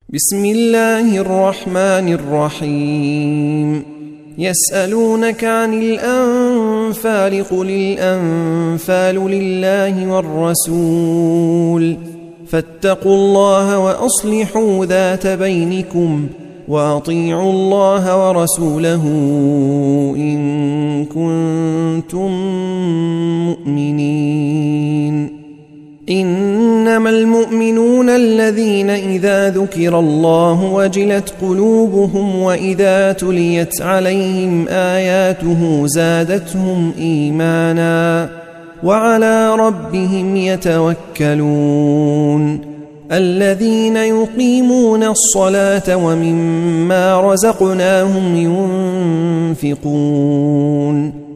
بسم الله الرحمن الرحيم. يسألونك عن الأنفال قل الأنفال لله والرسول فاتقوا الله وأصلحوا ذات بينكم وأطيعوا الله ورسوله إن كنتم مؤمنين. إنما المؤمنون الذين إذا ذكر الله وجلت قلوبهم وإذا تليت عليهم آياته زادتهم إيمانا وعلى ربهم يتوكلون. الذين يقيمون الصلاة ومما رزقناهم ينفقون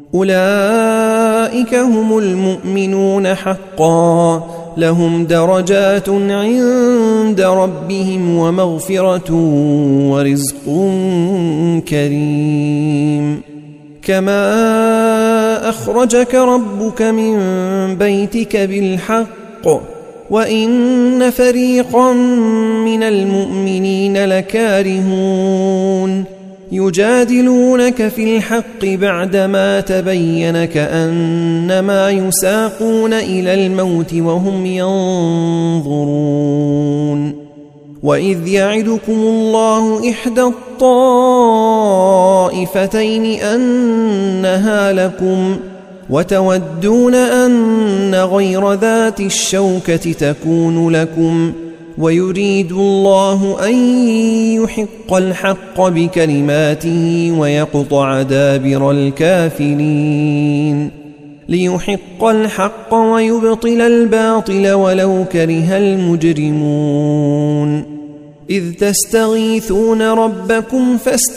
أولئك هم المؤمنون حقا لهم درجات عند ربهم ومغفرة ورزق كريم. كما أخرجك ربك من بيتك بالحق وإن فريقا من المؤمنين لكارهون يجادلونك في الحق بعدما تبين كأنما يساقون إلى الموت وهم ينظرون. وإذ يعدكم الله إحدى الطائفتين أنها لكم وتودون أن غير ذات الشوكة تكون لكم ويريد الله أن يحق الحق بكلماته ويقطع دابر الكافرين ليحق الحق ويبطل الباطل ولو كره المجرمون. إذ تستغيثون ربكم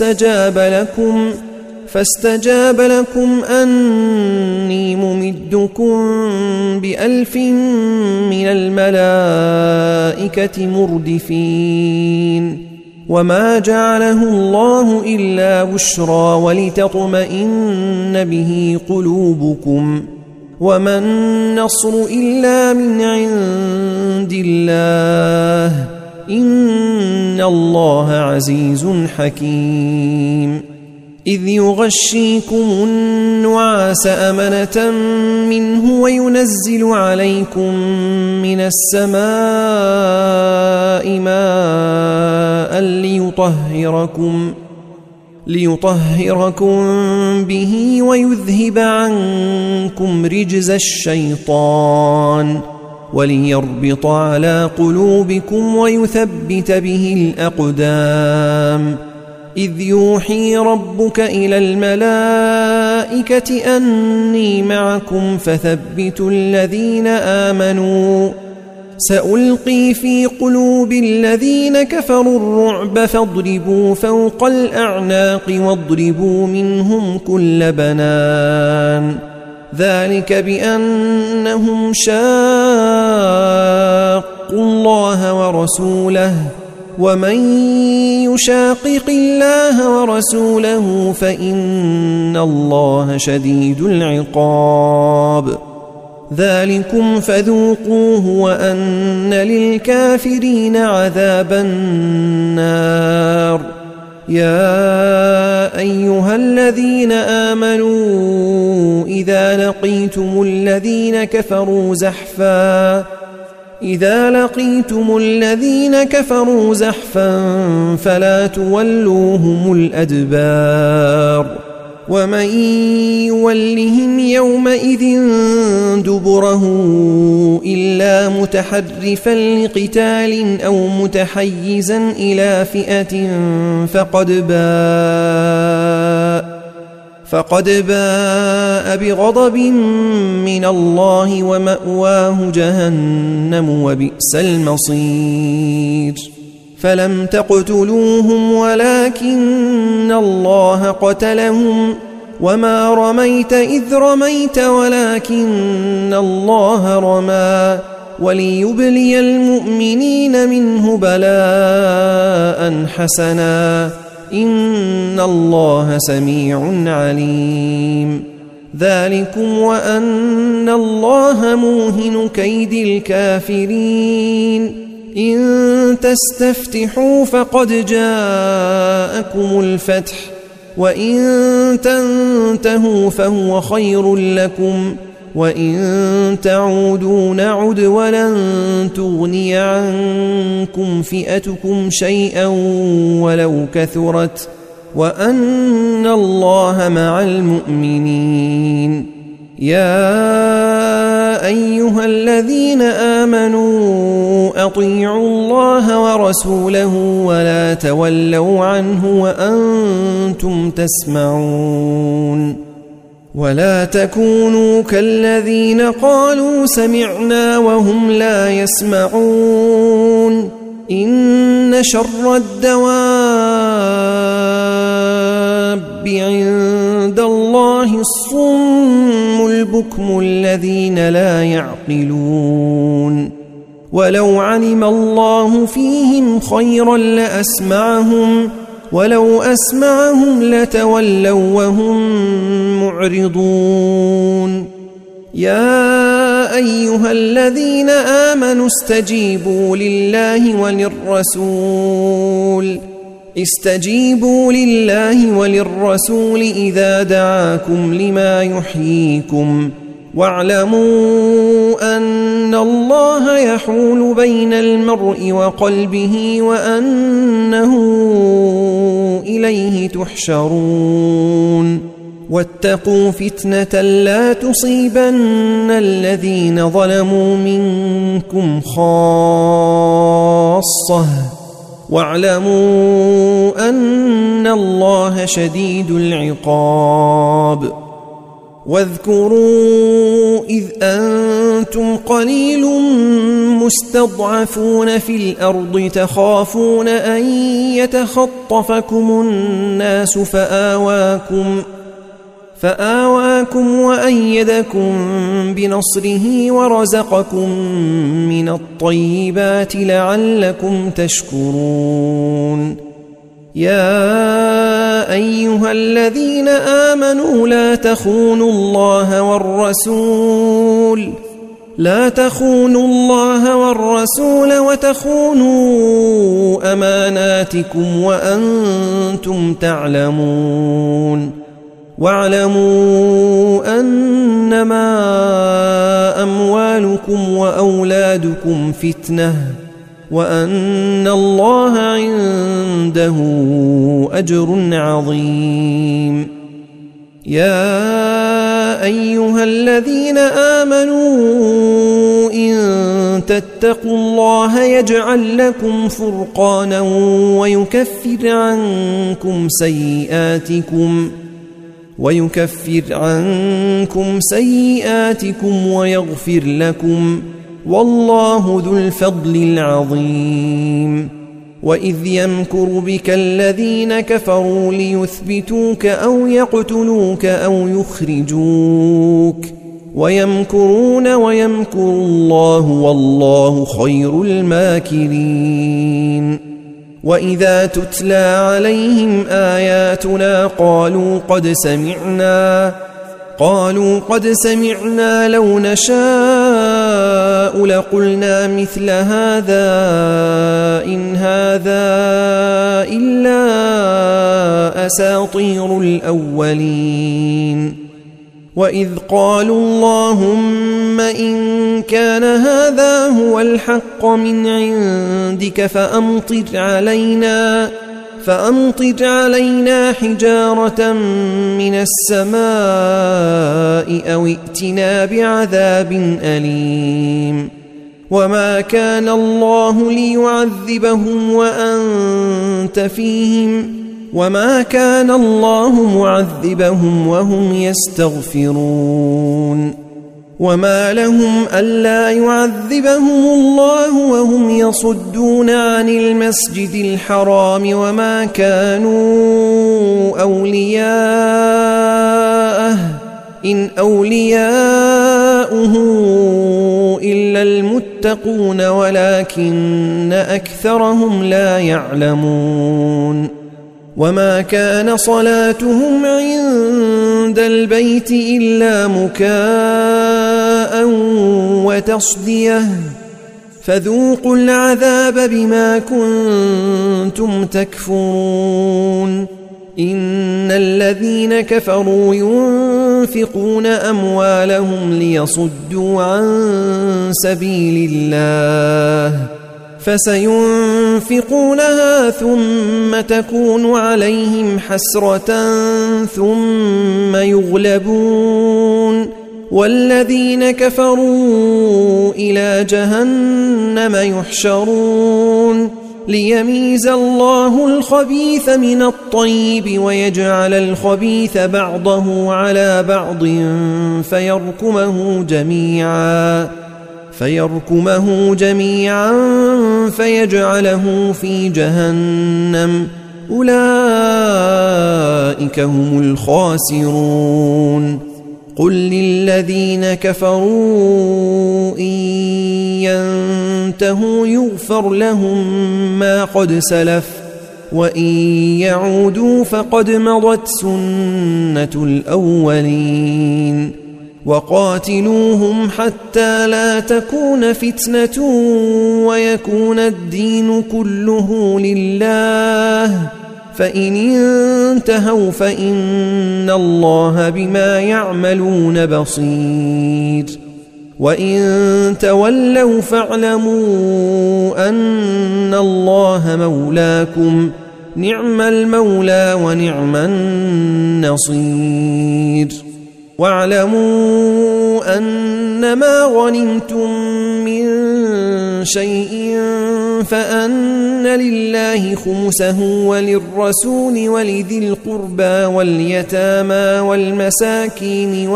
فاستجاب لكم أني ممدكم ب1000 من الملائكة مردفين. وما جعله الله إلا بشرى ولتطمئن به قلوبكم وما النصر إلا من عند الله إن الله عزيز حكيم. إذ يغشيكم النعاس أمنة منه وينزل عليكم من السماء ماء ليطهركم به ويذهب عنكم رجز الشيطان وليربط على قلوبكم ويثبت به الأقدام. إذ يوحي ربك إلى الملائكة أني معكم فثبتوا الذين آمنوا سألقي في قلوب الذين كفروا الرعب فاضربوا فوق الأعناق واضربوا منهم كل بنان. ذلك بأنهم شاقوا الله ورسوله ومن يشاقق الله ورسوله فإن الله شديد العقاب. ذلكم فذوقوه وأن للكافرين عذاب النار. يا أيها الذين آمنوا إذا لقيتم الذين كفروا زحفا فلا تولوهم الأدبار. ومن يولهم يومئذ دبره إلا متحرفا لقتال أو متحيزا إلى فئة فقد باء بغضب من الله ومأواه جهنم وبئس المصير. فلم تقتلوهم ولكن الله قتلهم وما رميت إذ رميت ولكن الله رمى وليبلي المؤمنين منه بلاء حسنا إن الله سميع عليم. ذلكم وأن الله موهن كيد الكافرين إن تستفتحوا فقد جاءكم الفتح وإن تنتهوا فهو خير لكم وإن تعودوا نعد ولن تغني عنكم فئتكم شيئا ولو كثرت وأن الله مع المؤمنين. يا أيها الذين آمنوا أطيعوا الله ورسوله ولا تولوا عنه وأنتم تسمعون. ولا تكونوا كالذين قالوا سمعنا وهم لا يسمعون. إن شر الدواب عند الله الصم البكم الذين لا يعقلون. ولو علم الله فيهم خيرا لأسمعهم ولو أسمعهم لتولوا وهم معرضون. يا أيها الذين آمنوا استجيبوا لله وللرسول إذا دعاكم لما يحييكم واعلموا أن الله يحول بين المرء وقلبه وأنه إليه تحشرون. واتقوا فتنة لا تصيبن الذين ظلموا منكم خاصة واعلموا أن الله شديد العقاب. واذكروا إذ أنتم قليل مستضعفون في الأرض تخافون أن يتخطفكم الناس فآواكم وأيدكم بنصره ورزقكم من الطيبات لعلكم تشكرون. يا أيها الذين آمنوا لا تخونوا الله والرسول وتخونوا أماناتكم وأنتم تعلمون. واعلموا أنما أموالكم وأولادكم فتنة وأن الله عنده أجر عظيم. يا أيها الذين آمنوا إن تتقوا الله يجعل لكم فرقانا ويكفر عنكم سيئاتكم ويغفر لكم والله ذو الفضل العظيم. وإذ يمكر بك الذين كفروا ليثبتوك أو يقتلوك أو يخرجوك ويمكرون ويمكر الله والله خير الماكرين. وإذا تتلى عليهم آياتنا قالوا قد سمعنا لو نشاء لقلنا مثل هذا إن هذا إلا أساطير الأولين. وإذ قالوا اللهم إن كان هذا هو الحق من عندك فأمطر علينا حجارة من السماء أو ائتنا بعذاب أليم. وما كان الله ليعذبهم وأنت فيهم وما كان الله معذبهم وهم يستغفرون. وما لهم ألا يعذبهم الله وهم يصدون عن المسجد الحرام وما كانوا أولياءه إن أولياؤه إلا المتقون ولكن أكثرهم لا يعلمون. وما كان صلاتهم عند البيت إلا مكاء وتصدية فذوقوا العذاب بما كنتم تكفرون إن الذين كفروا ينفقون أموالهم ليصدوا عن سبيل الله فسينفقونها ثم تكون عليهم حسرة ثم يغلبون والذين كفروا إلى جهنم يحشرون ليميز الله الخبيث من الطيب ويجعل الخبيث بعضه على بعض فيركمه جميعا فيجعله في جهنم أولئك هم الخاسرون قل للذين كفروا إن ينتهوا يغفر لهم ما قد سلف وإن يعودوا فقد مضت سنة الأولين وقاتلوهم حتى لا تكون فتنة ويكون الدين كله لله فإن انتهوا فإن الله بما يعملون بصير وإن تولوا فاعلموا أن الله مولاكم نعم المولى ونعم النصير واعلموا أنما غنمتم من شيء فأن لله خمسه وللرسول ولذي القربى واليتامى والمساكين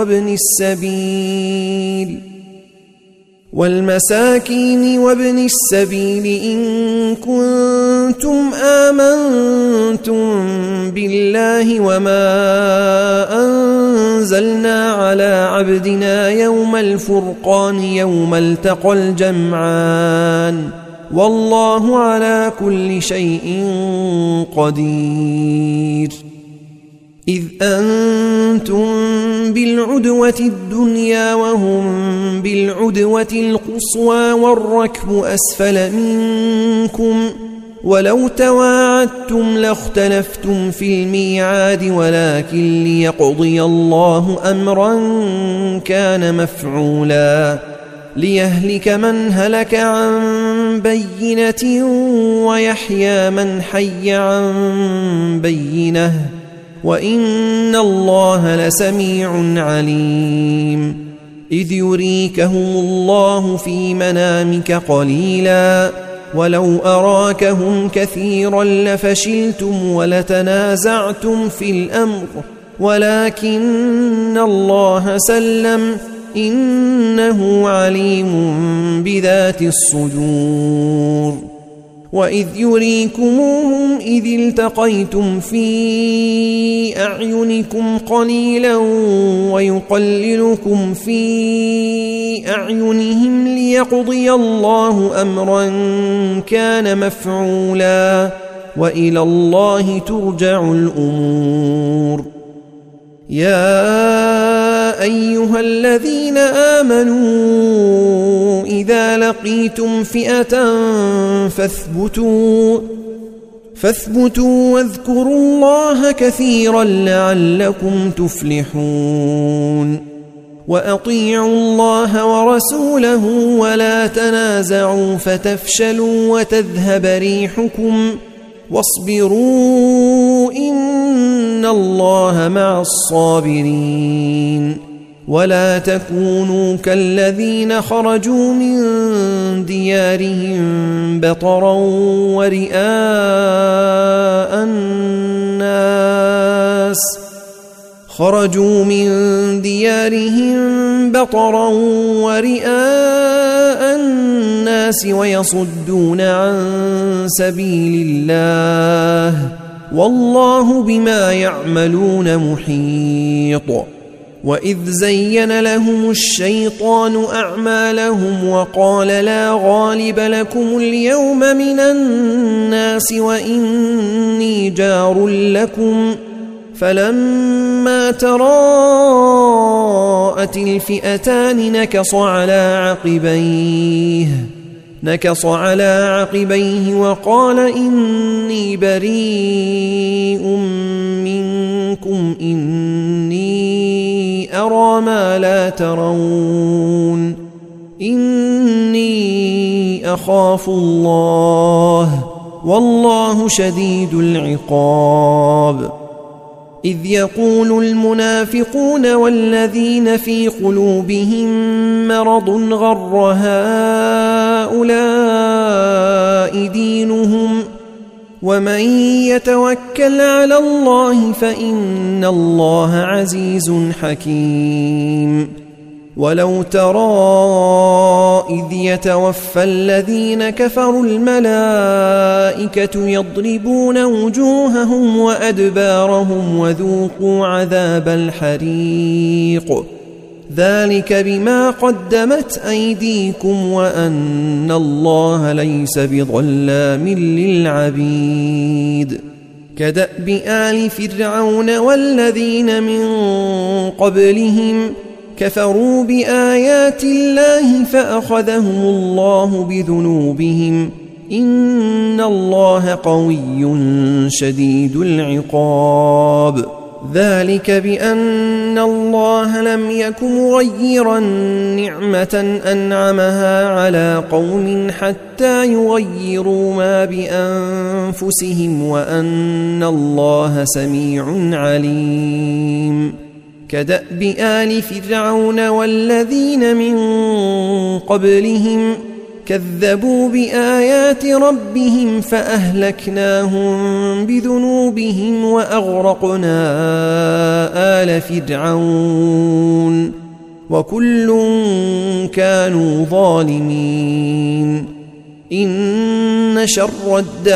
وابن السبيل إن كنتم آمنتم بالله وما أنزلنا على عبدنا يوم الفرقان يوم التقى الجمعان والله على كل شيء قدير إذ أنتم بالعدوة الدنيا وهم بالعدوة القصوى والركب أسفل منكم ولو تواعدتم لاختلفتم في الميعاد ولكن ليقضي الله أمرا كان مفعولا ليهلك من هلك عن بينة ويحيى من حي عن بينة وإن الله لسميع عليم إذ يريكهم الله في منامك قليلا ولو أراكهم كثيرا لفشلتم ولتنازعتم في الأمر ولكن الله سلم إنه عليم بذات الصدور وإذ يريكموهم إذ التقيتم في أعينكم قليلا ويقللكم في أعينهم ليقضي الله أمرا كان مفعولا وإلى الله ترجع الأمور يا أيها الذين آمنوا إذا لقيتم فئة فاثبتوا واذكروا الله كثيرا لعلكم تفلحون وأطيعوا الله ورسوله ولا تنازعوا فتفشلوا وتذهب ريحكم واصبروا إن الله مع الصابرين ولا تكونوا كالذين خرجوا من ديارهم بطرا ورئاء الناس ويصدون عن سبيل الله والله بما يعملون محيط وإذ زين لهم الشيطان أعمالهم وقال لا غالب لكم اليوم من الناس وإني جار لكم فلما تراءت الفئتان نكص على عقبيه نكص على عقبيه وقال إني بريء منكم إني أرى ما لا ترون إني أخاف الله والله شديد العقاب. إذ يقول المنافقون والذين في قلوبهم مرض غر هؤلاء دينهم ومن يتوكل على الله فإن الله عزيز حكيم. ولو ترى إذ يتوفى الذين كفروا الملائكة يضربون وجوههم وأدبارهم وذوقوا عذاب الحريق ذلك بما قدمت أيديكم وأن الله ليس بظلام للعبيد. كدأب آل فرعون والذين من قبلهم كفروا بآيات الله فأخذهم الله بذنوبهم إن الله قوي شديد العقاب. ذلك بأن الله لم يك مغيرا نعمة أنعمها على قوم حتى يغيروا ما بأنفسهم وأن الله سميع عليم. كدأب آل فرعون والذين من قبلهم كذبوا بآيات ربهم فأهلكناهم بذنوبهم وأغرقنا آل فرعون وكل كانوا ظالمين. إن شر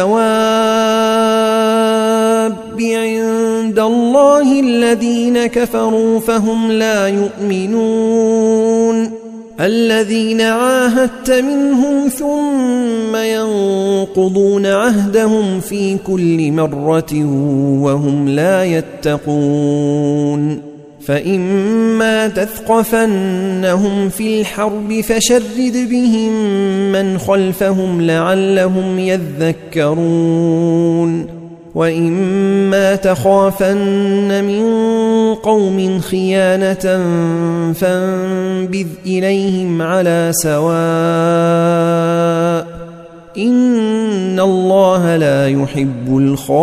الدواب عند الله الذين كفروا فهم لا يؤمنون الذين عاهدت منهم ثم ينقضون عهدهم في كل مرة وهم لا يتقون. فإما تثقفنهم في الحرب فشرد بهم من خلفهم لعلهم يذكرون. وإما تخافن من قوم خيانة فانبذ إليهم على سواء إن الله لا يحب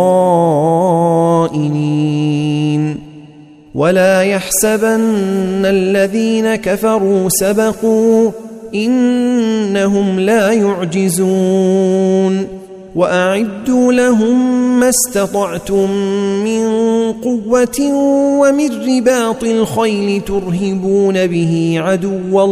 الخائنين. ولا يحسبن الذين كفروا سبقوا إنهم لا يعجزون. وأعدوا لهم ما استطعتم من قوة ومن رباط الخيل ترهبون به عدو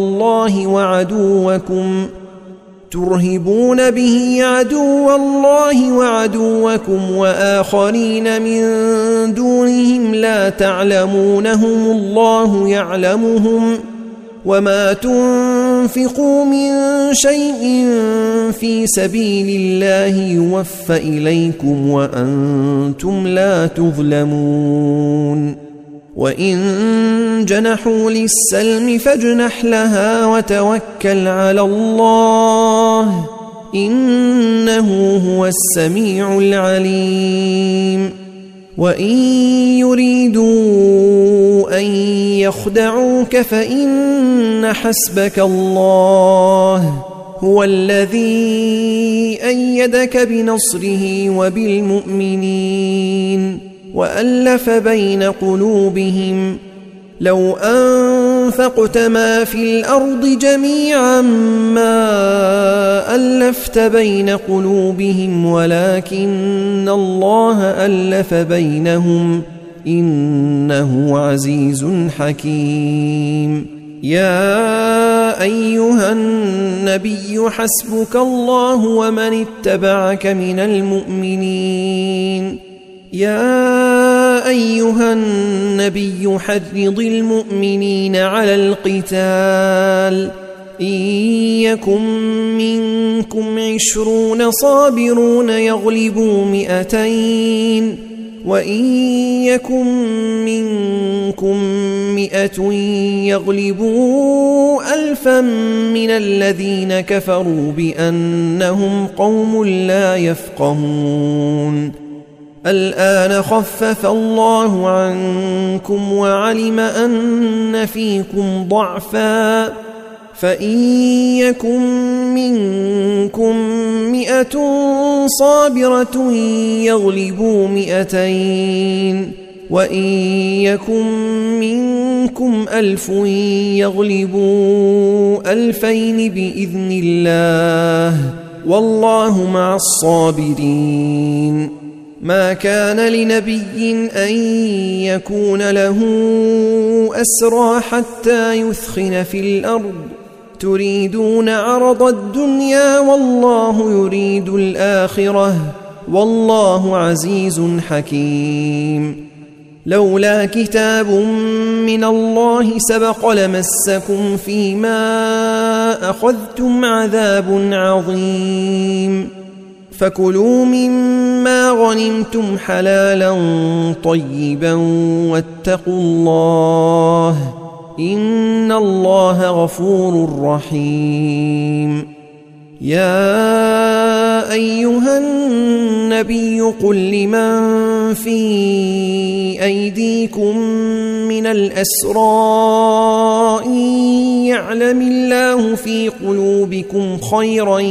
الله وعدوكم وآخرين من دونهم لا تعلمونهم الله يعلمهم وما تنفقوا من شيء في سبيل الله يوفى إليكم وأنتم لا تظلمون. وإن جنحوا للسلم فاجنح لها وتوكل على الله إنه هو السميع العليم. وإن يريدوا أن يخدعوك فإن حسبك الله هو الذي أيدك بنصره وبالمؤمنين وألف بين قلوبهم لو أنفقت ما في الأرض جميعا ما ألفت بين قلوبهم ولكن الله ألف بينهم إنه عزيز حكيم. يا أيها النبي حسبك الله ومن اتبعك من المؤمنين. يا أيها النبي حرض المؤمنين على القتال إن يكن منكم 20 صابرون يغلبوا 200 وإن يكن منكم 100 يغلبوا 1000 من الذين كفروا بأنهم قوم لا يفقهون الآن خفف الله عنكم وعلم أن فيكم ضعفا فإن يكن منكم 100 صابرة يغلبوا 200 وإن يكن منكم 1000 يغلبوا 2000 بإذن الله والله مع الصابرين ما كان لنبي أن يكون له أسرى حتى يثخن في الأرض تريدون عرض الدنيا والله يريد الآخرة والله عزيز حكيم لولا كتاب من الله سبق لمسكم فيما أخذتم عذاب عظيم فكلوا مما غنمتم حلالا طيبا واتقوا الله إن الله غفور رحيم يا أيها النبي قل لمن في أيديكم من الأسرى إن يعلم الله في قلوبكم خيرا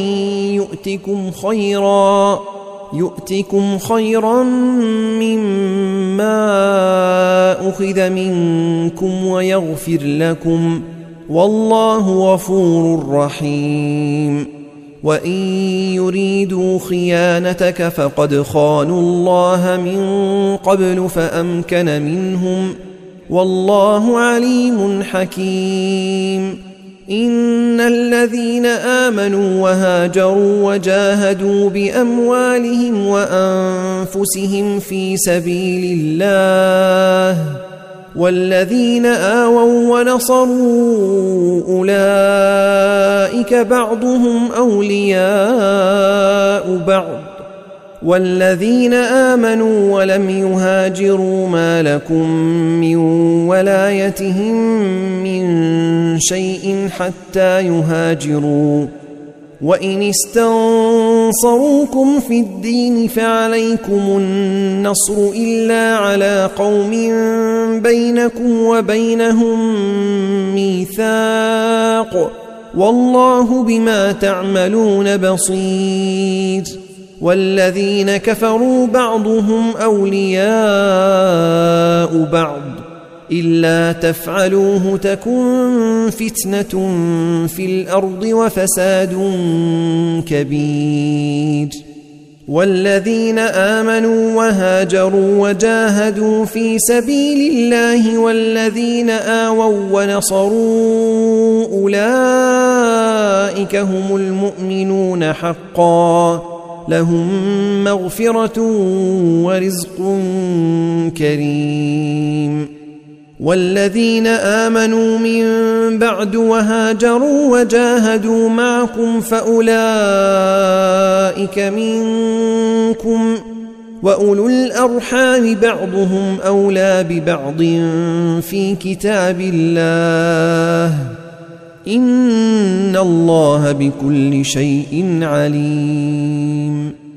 يؤتكم خيرا مما أخذ منكم ويغفر لكم والله غفور رحيم وإن يريدوا خيانتك فقد خانوا الله من قبل فأمكن منهم والله عليم حكيم إن الذين آمنوا وهاجروا وجاهدوا بأموالهم وأنفسهم في سبيل الله والذين آووا ونصروا أولئك بعضهم أولياء بعض والذين آمنوا ولم يهاجروا ما لكم من ولايتهم من شيء حتى يهاجروا وإن استنصروكم في الدين فعليكم النصر إلا على قوم بينكم وبينهم ميثاق والله بما تعملون بصير والذين كفروا بعضهم أولياء بعض إلا تفعلوه تكن فتنة في الأرض وفساد كبير والذين آمنوا وهاجروا وجاهدوا في سبيل الله والذين آووا ونصروا أولئك هم المؤمنون حقا لهم مغفرة ورزق كريم والذين آمنوا من بعد وهاجروا وجاهدوا معكم فأولئك منكم وأولو الأرحام بعضهم أولى ببعض في كتاب الله إن الله بكل شيء عليم